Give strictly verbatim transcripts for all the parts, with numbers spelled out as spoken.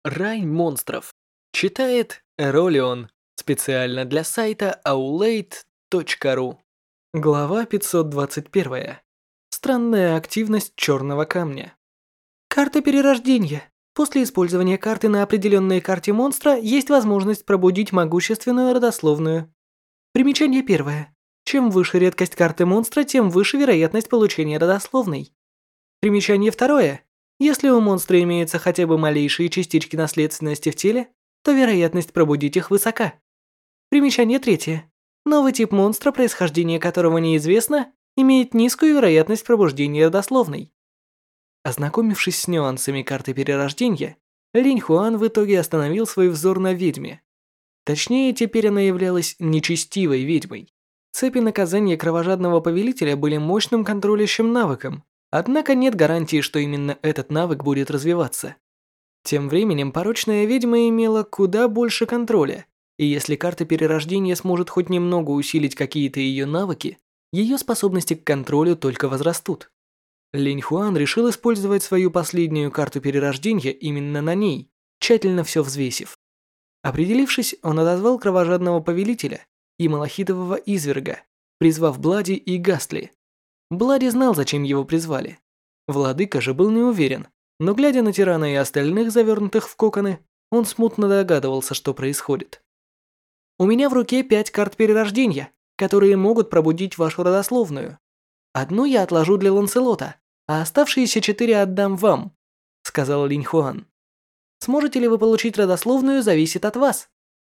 Рай монстров. Читает Эролион. Специально для сайта аулейт точка ру. Глава пятьсот двадцать один. Странная активность черного камня. Карта перерождения. После использования карты на определенной карте монстра есть возможность пробудить могущественную родословную. Примечание первое. Чем выше редкость карты монстра, тем выше вероятность получения родословной. Примечание второе. Если у монстра имеются хотя бы малейшие частички наследственности в теле, то вероятность пробудить их высока. Примечание третье. Новый тип монстра, происхождение которого неизвестно, имеет низкую вероятность пробуждения родословной. Ознакомившись с нюансами карты перерождения, Линь Хуан в итоге остановил свой взор на ведьме. Точнее, теперь она являлась нечестивой ведьмой. Цепи наказания кровожадного повелителя были мощным контролящим навыком, однако нет гарантии, что именно этот навык будет развиваться. Тем временем порочная ведьма имела куда больше контроля, и если карта перерождения сможет хоть немного усилить какие-то ее навыки, ее способности к контролю только возрастут. Линь Хуан решил использовать свою последнюю карту перерождения именно на ней, тщательно все взвесив. Определившись, он отозвал кровожадного повелителя и малахитового изверга, призвав Блади и Гастли. Блади знал, зачем его призвали. Владыка же был не уверен, но глядя на тирана и остальных, завернутых в коконы, он смутно догадывался, что происходит. «У меня в руке пять карт перерождения, которые могут пробудить вашу родословную. Одну я отложу для Ланселота, а оставшиеся четыре отдам вам», — сказал Линь Хуан. «Сможете ли вы получить родословную, зависит от вас».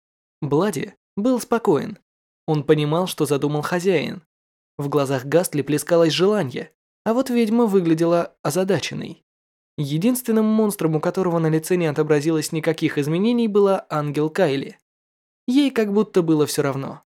Блади был спокоен. Он понимал, что задумал хозяин. В глазах Гастли плескалось желание, а вот ведьма выглядела озадаченной. Единственным монстром, у которого на лице не отобразилось никаких изменений, была ангел Кайли. Ей как будто было все равно.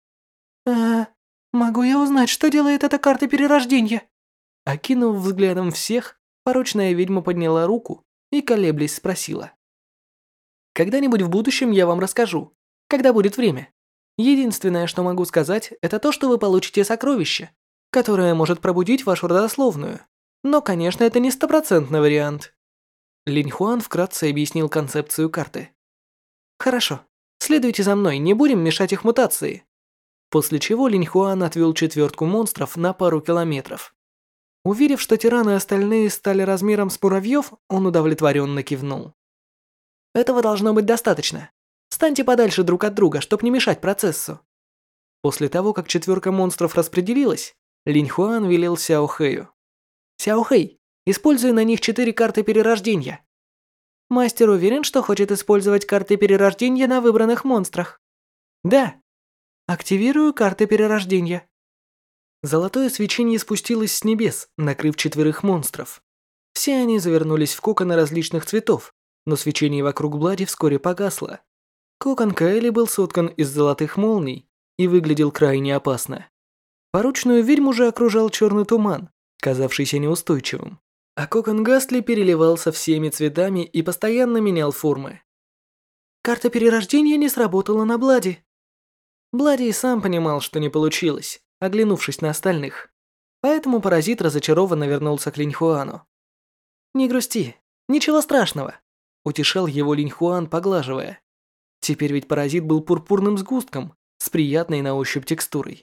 «А, могу я узнать, что делает эта карта перерождения?» Окинув взглядом всех, порочная ведьма подняла руку и, колеблясь, спросила. «Когда-нибудь в будущем я вам расскажу, когда будет время. Единственное, что могу сказать, это то, что вы получите сокровище, которое может пробудить вашу родословную. Но, конечно, это не стопроцентный вариант». Линь Хуан вкратце объяснил концепцию карты. «Хорошо, следуйте за мной, не будем мешать их мутации». После чего Линь Хуан отвел четвертку монстров на пару километров. Уверив, что тираны и остальные стали размером с муравьев, он удовлетворенно кивнул. «Этого должно быть достаточно. Станьте подальше друг от друга, чтобы не мешать процессу». После того, как четверка монстров распределилась, Линь Хуан велел Сяо Хэю. «Сяо Хэй, используй на них четыре карты перерождения». «Мастер уверен, что хочет использовать карты перерождения на выбранных монстрах?» «Да». «Активирую карты перерождения». Золотое свечение спустилось с небес, накрыв четверых монстров. Все они завернулись в коконы различных цветов, но свечение вокруг Блади вскоре погасло. Кокон Кайли был соткан из золотых молний и выглядел крайне опасно. Порочную ведьму же окружал черный туман, казавшийся неустойчивым, а кокон Гастли переливался всеми цветами и постоянно менял формы. Карта перерождения не сработала на Блади. Блади и сам понимал, что не получилось, оглянувшись на остальных. Поэтому паразит разочарованно вернулся к Линь Хуану. «Не грусти, ничего страшного», — утешал его Линь Хуан, поглаживая. Теперь ведь паразит был пурпурным сгустком с приятной на ощупь текстурой.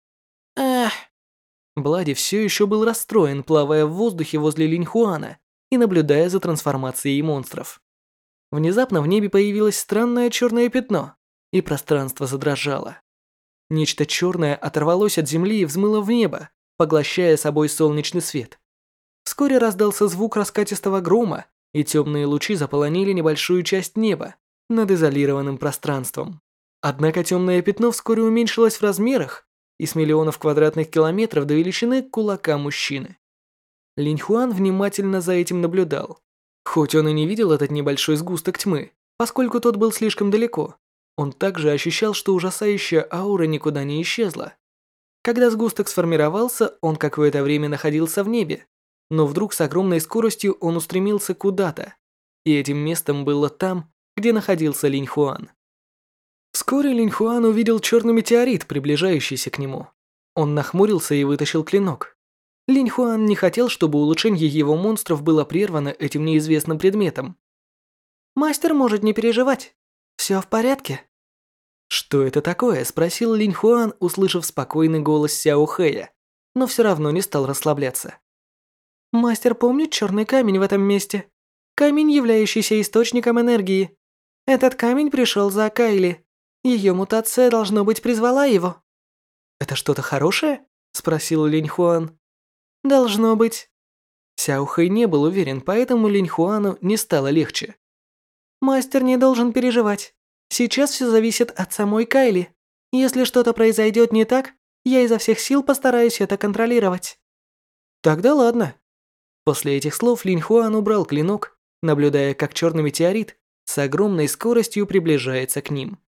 «Эх». Блади все еще был расстроен, плавая в воздухе возле Линь Хуана и наблюдая за трансформацией монстров. Внезапно в небе появилось странное черное пятно, и пространство задрожало. Нечто черное оторвалось от земли и взмыло в небо, поглощая собой солнечный свет. Вскоре раздался звук раскатистого грома, и темные лучи заполонили небольшую часть неба над изолированным пространством. Однако темное пятно вскоре уменьшилось в размерах и с миллионов квадратных километров до величины кулака мужчины. Линь Хуан внимательно за этим наблюдал. Хоть он и не видел этот небольшой сгусток тьмы, поскольку тот был слишком далеко, он также ощущал, что ужасающая аура никуда не исчезла. Когда сгусток сформировался, он какое-то время находился в небе, но вдруг с огромной скоростью он устремился куда-то, и этим местом было там, где находился Линь Хуан. Вскоре Линь Хуан увидел черный метеорит, приближающийся к нему. Он нахмурился и вытащил клинок. Линь Хуан не хотел, чтобы улучшение его монстров было прервано этим неизвестным предметом. Мастер может не переживать. Все в порядке. Что это такое? Спросил Линь Хуан, услышав спокойный голос Сяо Хэя, но все равно не стал расслабляться. Мастер помнит черный камень в этом месте. Камень, являющийся источником энергии. Этот камень пришел за Кайли. Ее мутация, должно быть, призвала его. Это что-то хорошее? Спросил Линь Хуан. Должно быть. Сяо Хэй не был уверен, поэтому Линь Хуану не стало легче. Мастер не должен переживать. Сейчас все зависит от самой Кайли. Если что-то произойдет не так, я изо всех сил постараюсь это контролировать. Тогда ладно. После этих слов Линь Хуан убрал клинок, наблюдая, как черный метеорит с огромной скоростью приближается к ним.